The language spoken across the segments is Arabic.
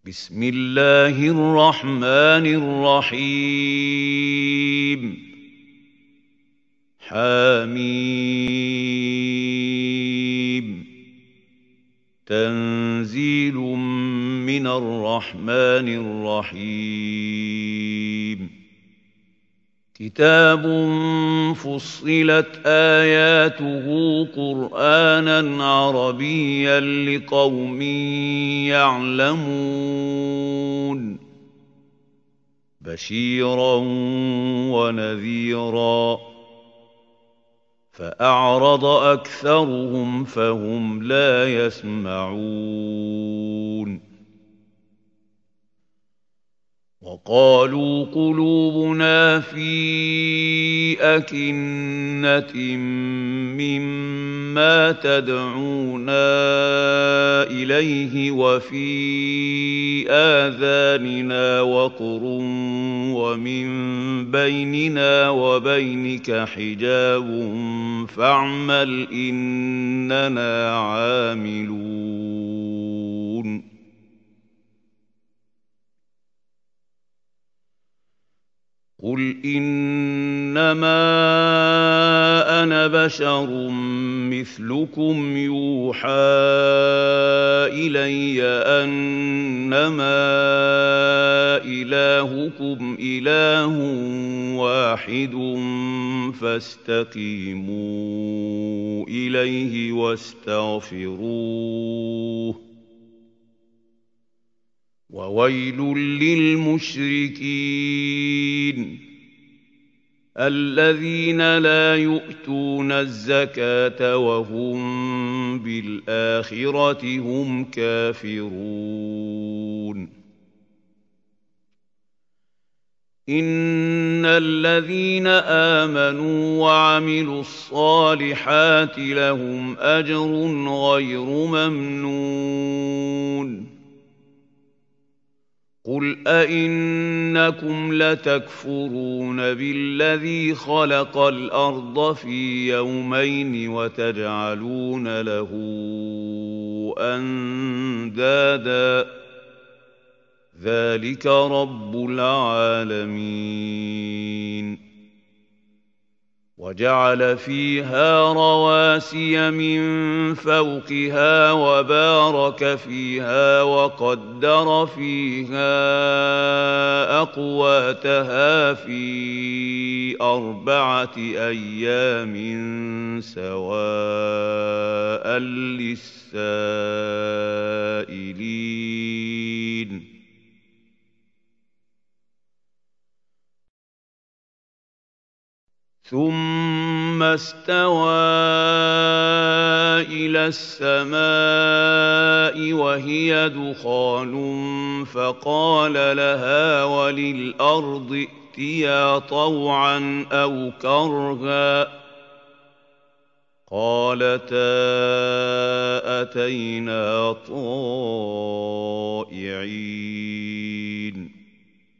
بسم الله الرحمن الرحيم حميم تنزيل من الرحمن الرحيم كتاب فصلت آياته قرآنا عربيا لقوم يعلمون بشيرا ونذيرا فأعرض أكثرهم فهم لا يسمعون وقالوا قلوبنا في أكنة مما تدعونا إليه وفي آذاننا وقر ومن بيننا وبينك حجاب فاعمل إننا عاملون قل إنما أنا بشر مثلكم يوحى إلي أنما إلهكم إله واحد فاستقيموا إليه واستغفروه وويل للمشركين الذين لا يؤتون الزكاة وهم بالآخرة هم كافرون إن الذين آمنوا وعملوا الصالحات لهم أجر غير ممنون قل أئنكم لتكفرون بالذي خلق الأرض في يومين وتجعلون له أندادا ذلك رب العالمين وجعل فيها رواسي من فوقها وبارك فيها وقدر فيها أقواتها في 4 أيام سواء للسائلين ثم استوى إلى السماء وهي دخان فقال لها وللأرض ائتيا طوعا أو كرها قالتا أتينا طائعين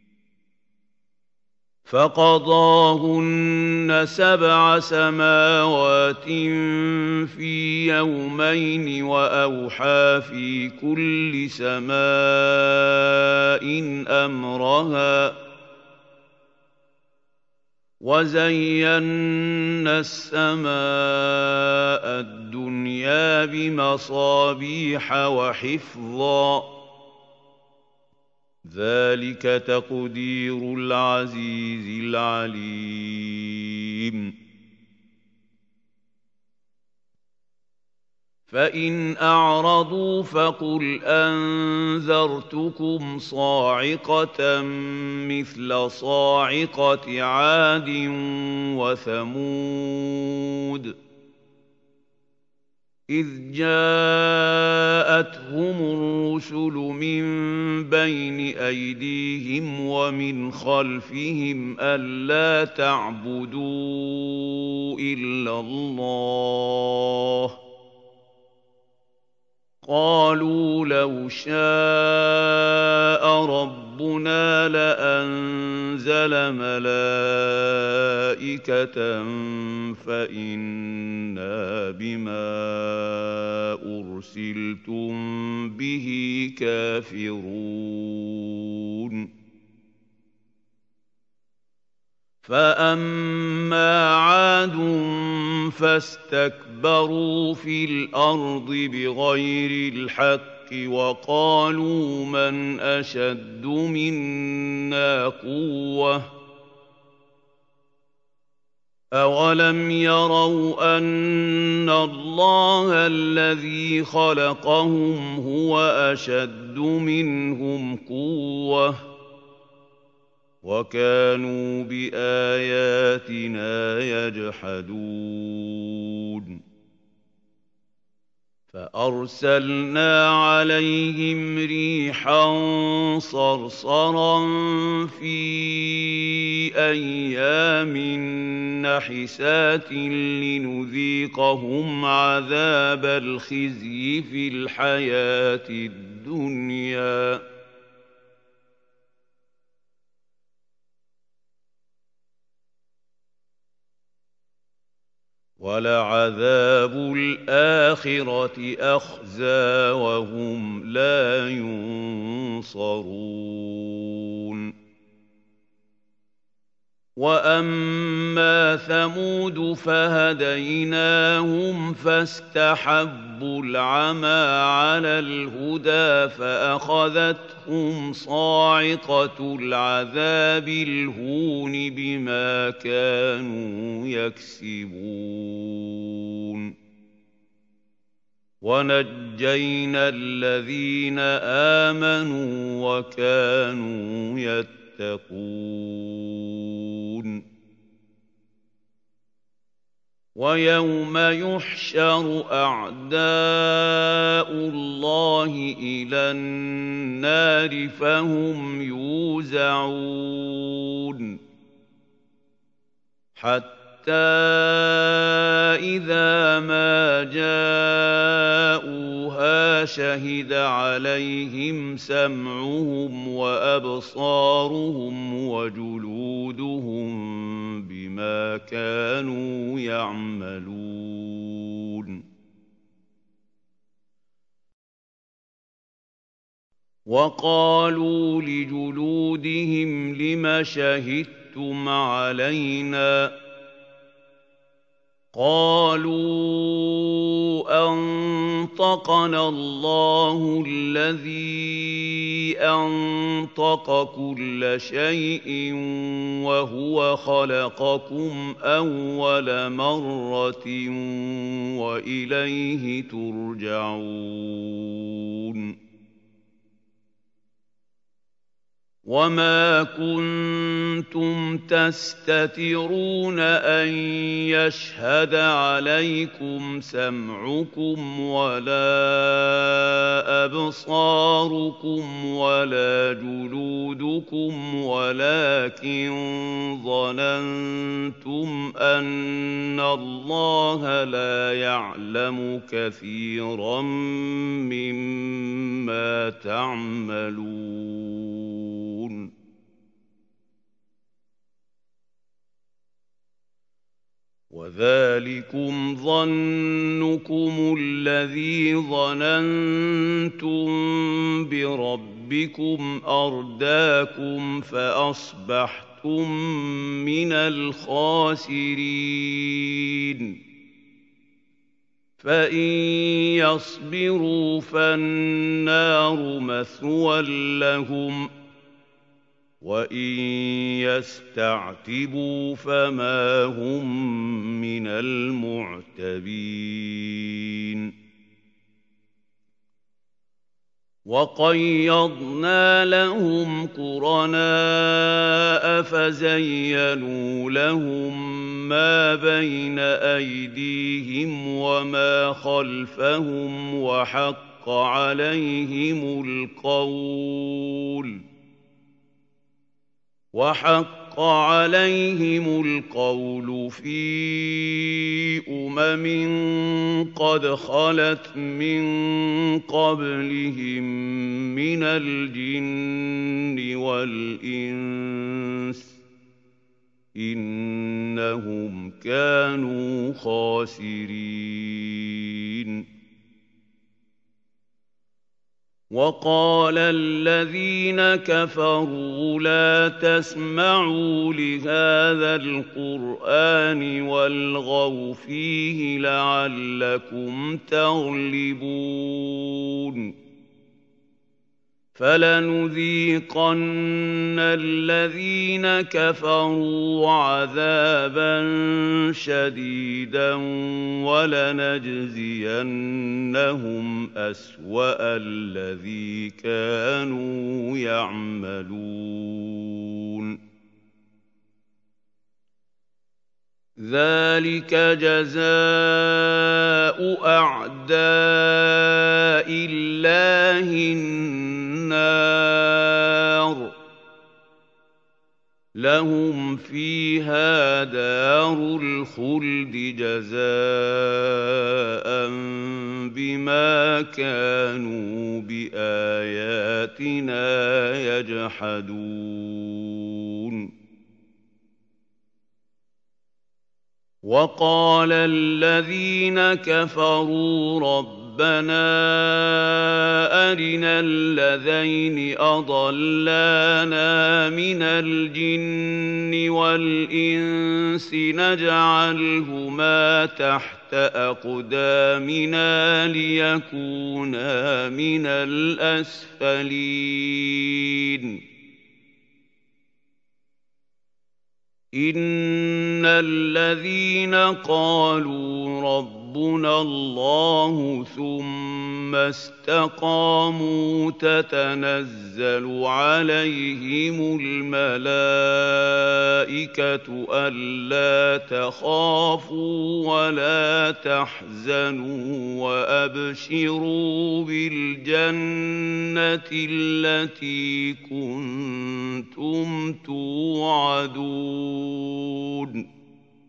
فقضاهن 7 سماوات في يومين وأوحى في كل سماء أمرها وزينا السماء الدنيا بمصابيح وحفظا ذلك تقدير العزيز العليم فإن أعرضوا فقل أنذرتكم صاعقة مثل صاعقة عاد وثمود إذ جاءتهم الرسل من بين أيديهم ومن خلفهم ألا تعبدوا إلا الله قالوا لو شاء ربنا لأنزل ملائكة فإنا بما أرسلتم به كافرون ينتفرون فأما عاد فاستكبروا في الأرض بغير الحق وقالوا من أشد منا قوة أولم يروا أن الله الذي خلقهم هو أشد منهم قوة وكانوا بآياتنا يجحدون فأرسلنا عليهم ريحا صرصرا في أيام نحسات لنذيقهم عذاب الخزي في الحياة الدنيا وَلَعَذَابُ الْآخِرَةِ أَخْزَىٰ وَهُمْ لَا يُنصَرُونَ وَأَمَّا ثَمُودُ فَهَدَيْنَاهُمْ فَاسْتَحَبُّوا الْعَمَىٰ عَلَى الْهُدَىٰ فَأَخَذَتْهُمْ صَاعِقَةُ الْعَذَابِ الْهُونِ بِمَا كَانُوا يَكْسِبُونَ وَنَجَّيْنَا الَّذِينَ آمَنُوا وَكَانُوا يَتَّقُونَ وَيَوْمَ يُحْشَرُ أَعْدَاءُ اللَّهِ إِلَى النَّارِ فَهُمْ يُوزَعُونَ حَتَّىٰ إِذَا مَا جَاءُوهَا شَهِدَ عَلَيْهِمْ سَمْعُهُمْ وَأَبْصَارُهُمْ وَجُلُودُهُم بِمَا كَانُوا يَعْمَلُونَ وَقَالُوا لِجُلُودِهِمْ لِمَ شَهِدتُّمْ عَلَيْنَا ۖ قالوا أنطقنا الله الذي أنطق كل شيء وهو خلقكم أول مرة وإليه ترجعون وَمَا كُنتُمْ تَسْتَتِرُونَ أَن يَشْهَدَ عَلَيْكُمْ سَمْعُكُمْ وَلَا أَبْصَارُكُمْ وَلَا جُلُودُكُمْ وَلَٰكِن ظَنَنتُمْ أَنَّ اللَّهَ لَا يَعْلَمُ كَثِيرًا مِّمَّا تَعْمَلُونَ وَذَٰلِكُمْ ظَنُّكُمُ الَّذِي ظَنَنتُم بِرَبِّكُمْ أَرْدَاكُمْ فَأَصْبَحْتُم مِّنَ الْخَاسِرِينَ فَإِن يَصْبِرُوا فَالنَّارُ مَثْوًى لَّهُمْ وَإِن يَسْتَعْتِبُوا فَمَا هُم مِّنَ الْمُعْتَبِينَ وَقَيَّضْنَا لَهُمْ قُرَنَاءَ فَزَيَّنُوا لَهُم مَّا بَيْنَ أَيْدِيهِمْ وَمَا خَلْفَهُمْ وَحَقَّ عَلَيْهِمُ الْقَوْلُ فِي أُمَمٍ قَدْ خَلَتْ مِن قَبْلِهِم مِّنَ الْجِنِّ وَالْإِنسِ ۖ إِنَّهُمْ كَانُوا خَاسِرِينَ وقال الذين كفروا لا تسمعوا لهذا القرآن والغوا فيه لعلكم تغلبون فلنذيقن الذين كفروا عذابا شديدا ولنجزينهم أسوأ الذي كانوا يعملون ذلك جزاء أعداء الله النار لهم فيها دار الخلد جزاء بما كانوا بآياتنا يجحدون وقال الذين كفروا ربنا أرنا الذين أضلانا من الجن والإنس نجعلهما تحت أقدامنا ليكونا من الأسفلين إن الذين قالوا ربنا الله ثم استقاموا تتنزل عليهم الملائكة ألا تخافوا ولا تحزنوا وأبشروا بالجنة التي كنتم توعدون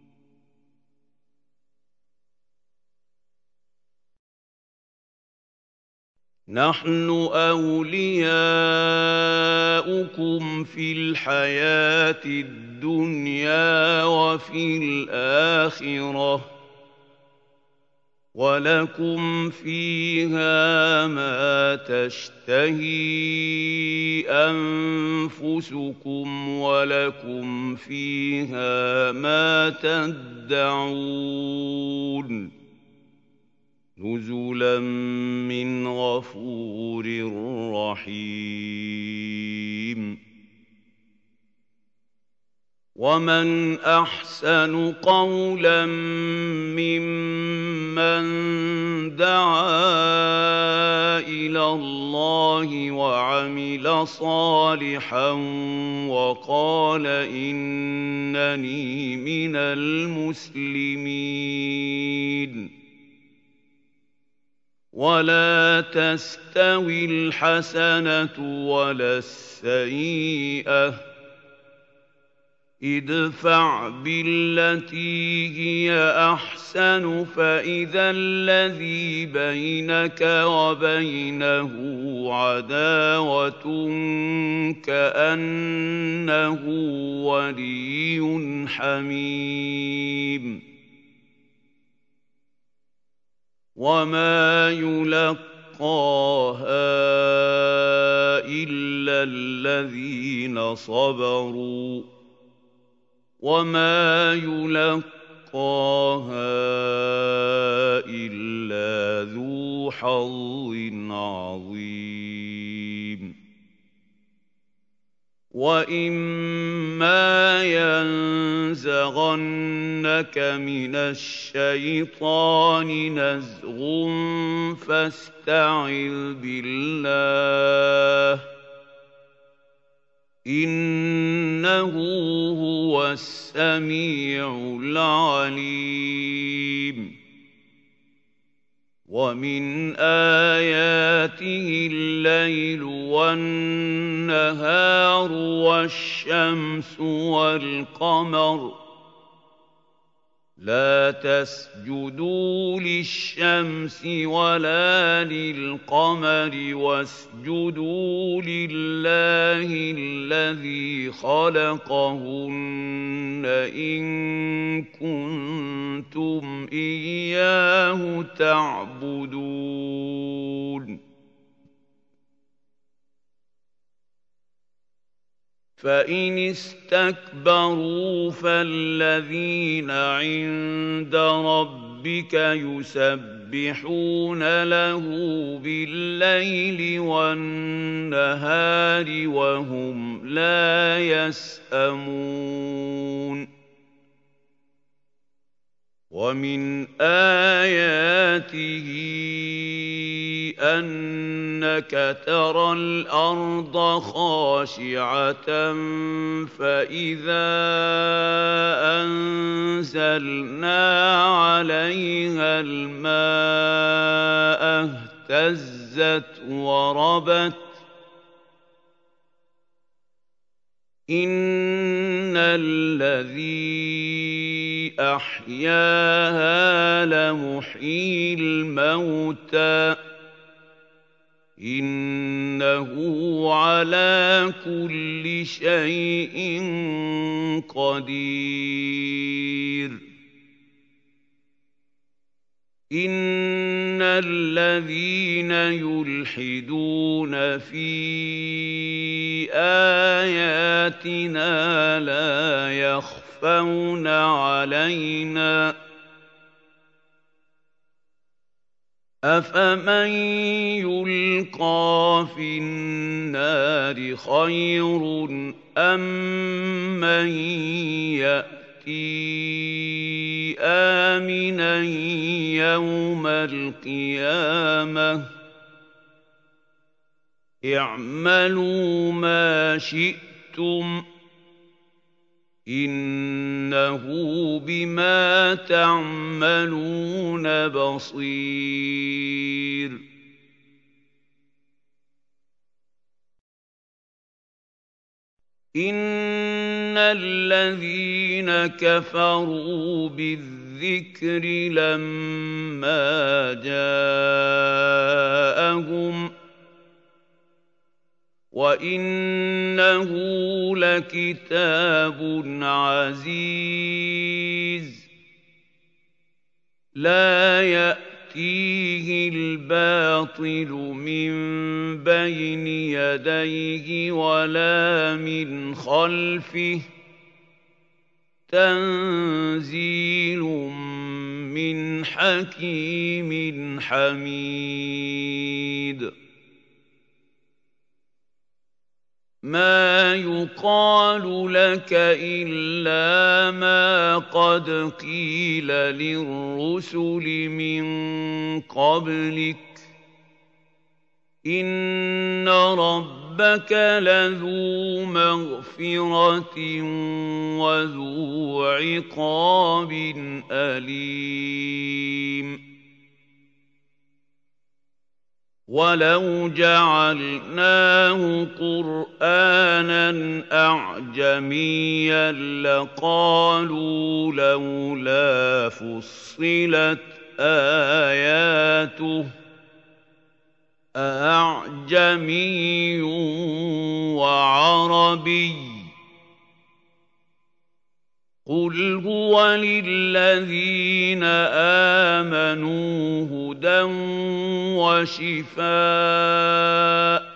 نحن أولياؤكم في الحياة الدنيا وفي الآخرة ولكم فيها ما تشتهي أنفسكم ولكم فيها ما تدعون نزلا من غفور رحيم ومن أحسن قولا ممن دعا إلى الله وعمل صالحا وقال إنني من المسلمين ولا تستوي الحسنة ولا السيئة ادفع بالتي هي أحسن فإذا الذي بينك وبينه عداوة كأنه ولي حميم وما يلقاها إلا الذين صبروا وما يلقاها إلا ذو حظ عظيم وإما ينزغنك من الشيطان نزغ فاستعذ بالله إنه هو السميع العليم ومن آياته الليل والنهار والشمس والقمر لا تسجدوا للشمس ولا للقمر واسجدوا لله الذي خلقهن إن كنتم إياه تعبدون فإن استكبروا فالذين عند ربك يسبحون له بالليل والنهار وهم لا يسأمون ومن آياته أنك ترى الأرض خاشعة فإذا أنزلنا عليها الماء اهتزت وربت إن الذي أحياها لمحيي الموتى إنه على كل شيء قدير إن الذين يلحدون في آياتنا لا يخفون علينا أفمن يلقى في النار خير أم من يأتي آمنا يوم القيامة اعملوا ما شئتم إنه بما تعملون بصير إن الذين كفروا بالذكر لما جاءهم وإنه لكتاب عزيز لا يأتيه الباطل من بين يديه ولا من خلفه تنزيل من حكيم حميد ما يقال لك إلا ما قد قيل للرسل من قبلك إن ربك لذو مغفرة وذو عقاب أليم ولو جعلناه قرآنا أعجميا لقالوا لولا فصلت آياته أأعجمي وعربي قل هو للذين آمنوا هدى وشفاء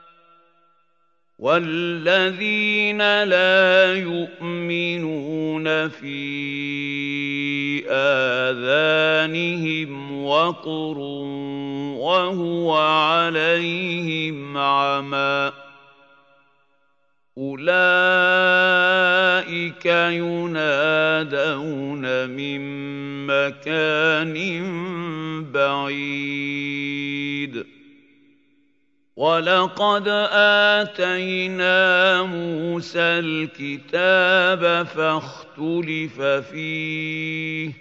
والذين لا يؤمنون في آذانهم وقر وهو عليهم عمى أولئك ينادون من مكان بعيد ولقد آتينا موسى الكتاب فاختلف فيه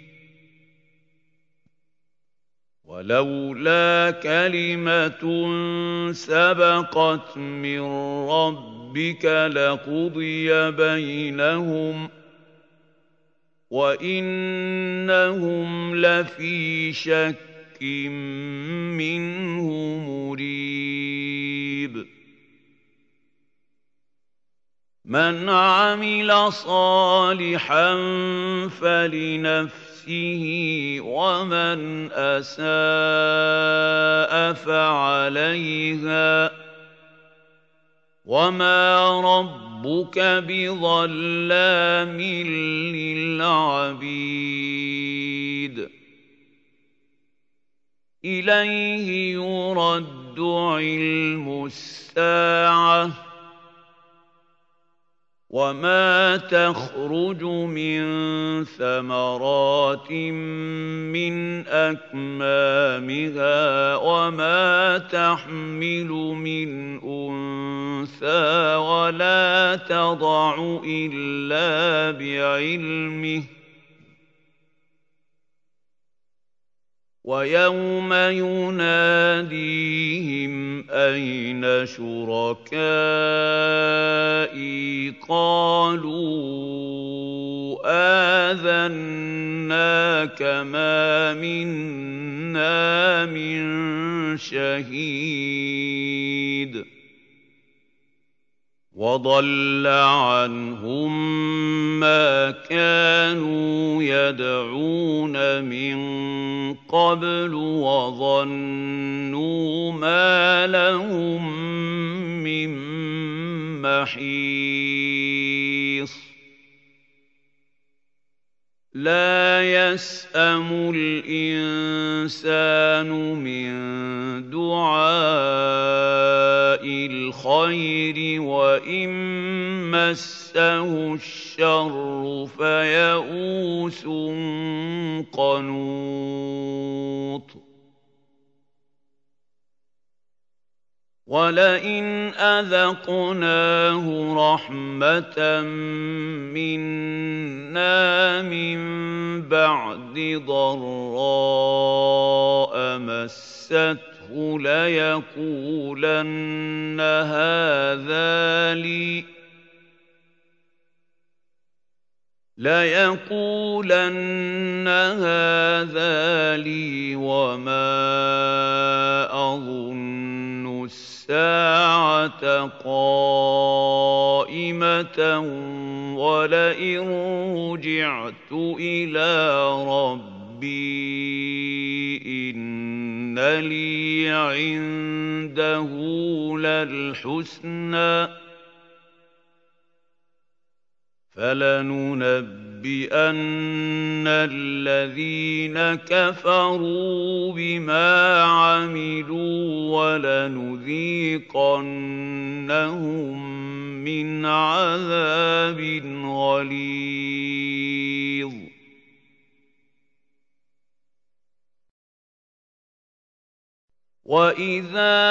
ولولا كلمة سبقت من ربك لقضي بينهم وإنهم لفي شك منه مريب من عمل صالحا فلنفسه ومن أساء فعليها وَمَا رَبُّكَ بِظَلَّامٍ لِّلْعَبِيدِ إِلَيْهِ يُرَدُّ عِلْمُ السَّاعَةِ وَمَا تَخْرُجُ مِن ثَمَرَاتٍ مِّنْ أَكْمَامِهَا وَمَا تَحْمِلُ مِنْ أُنثَىٰ وَلَا تَضَعُ إِلَّا بِعِلْمِهِ ۚ وَيَوْمَ يُنَادِيهِمْ أَيْنَ شُرَكَائِي قَالُوا آذَنَّاكَ مَا مِنَّا مِن شَهِيدٍ وَضَلَّ عَنْهُم مَّا كَانُوا يَدْعُونَ مِن قَبْلُ وَظَنُّوا مَا لَهُم مِّن مَّحِيصٍ لَّا يَسْأَمُ الْإِنسَانُ مِن دُعَاءِ الْخَيْرِ وَإِن مَّسَّهُ الشَّرُّ فَيَئُوسٌ قَنُوطٌ وَلَئِنْ أَذَقْنَاهُ رَحْمَةً مِّنَّا مِن بَعْدِ ضَرَّاءَ مَسَّتْهُ لَيَقُولَنَّ هَٰذَا لِي وَمَا أَظُنُّ السَّاعَةَ قَائِمَةً وَلَئِن رُّجِعْتُ إِلَىٰ رَبِّي إِنَّ لِي عِندَهُ لَلْحُسْنَىٰ ۚ فَلَنُنَبِّئَنَّ الَّذِينَ كَفَرُوا بِمَا عَمِلُوا وَلَنُذِيقَنَّهُم مِّنْ عَذَابٍ غَلِيظٍ وَإِذَا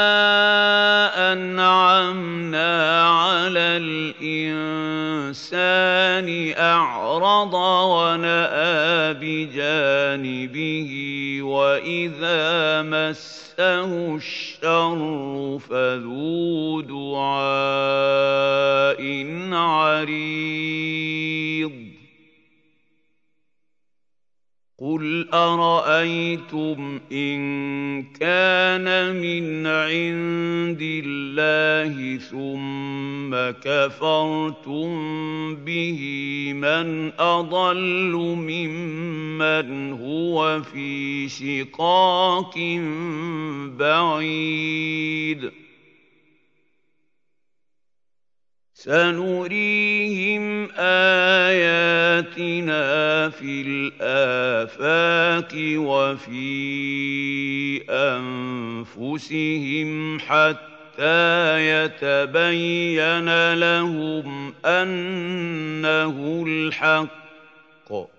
أَنْعَمْنَا عَلَى الْإِنسَانِ أَعْرَضَ وَنَأَىٰ بِجَانِبِهِ وَإِذَا مَسَّهُ الشَّرُّ فَذُو دُعَاءٍ عَرِيضٍ قُلْ أَرَأَيْتُمْ إِن كَانَ مِنْ عِندِ اللَّهِ ثُمَّ كَفَرْتُم بِهِ مَنْ أَضَلُّ مِمَّنْ هُوَ فِي شِقَاقٍ بَعِيدٍ سَنُرِيهِمْ آيَاتِنَا فِي الْآفَاقِ وَفِي أَنفُسِهِمْ حَتَّىٰ يَتَبَيَّنَ لَهُمْ أَنَّهُ الْحَقُّ ۗ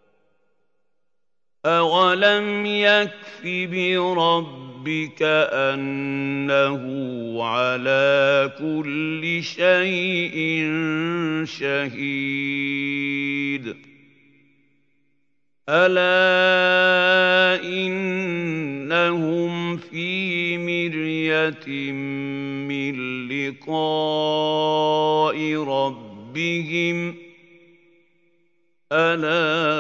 أَوَلَمْ يَكْفِ بِرَبِّكَ أَنَّهُ عَلَىٰ كُلِّ شَيْءٍ شَهِيدٌ أَلَا إِنَّهُمْ فِي مِرْيَةٍ مِّن لِّقَاءِ رَبِّهِمْ أَلَا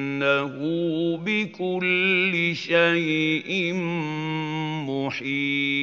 إِنَّهُ بِكُلِّ شَيْءٍ مُّحِيطٌ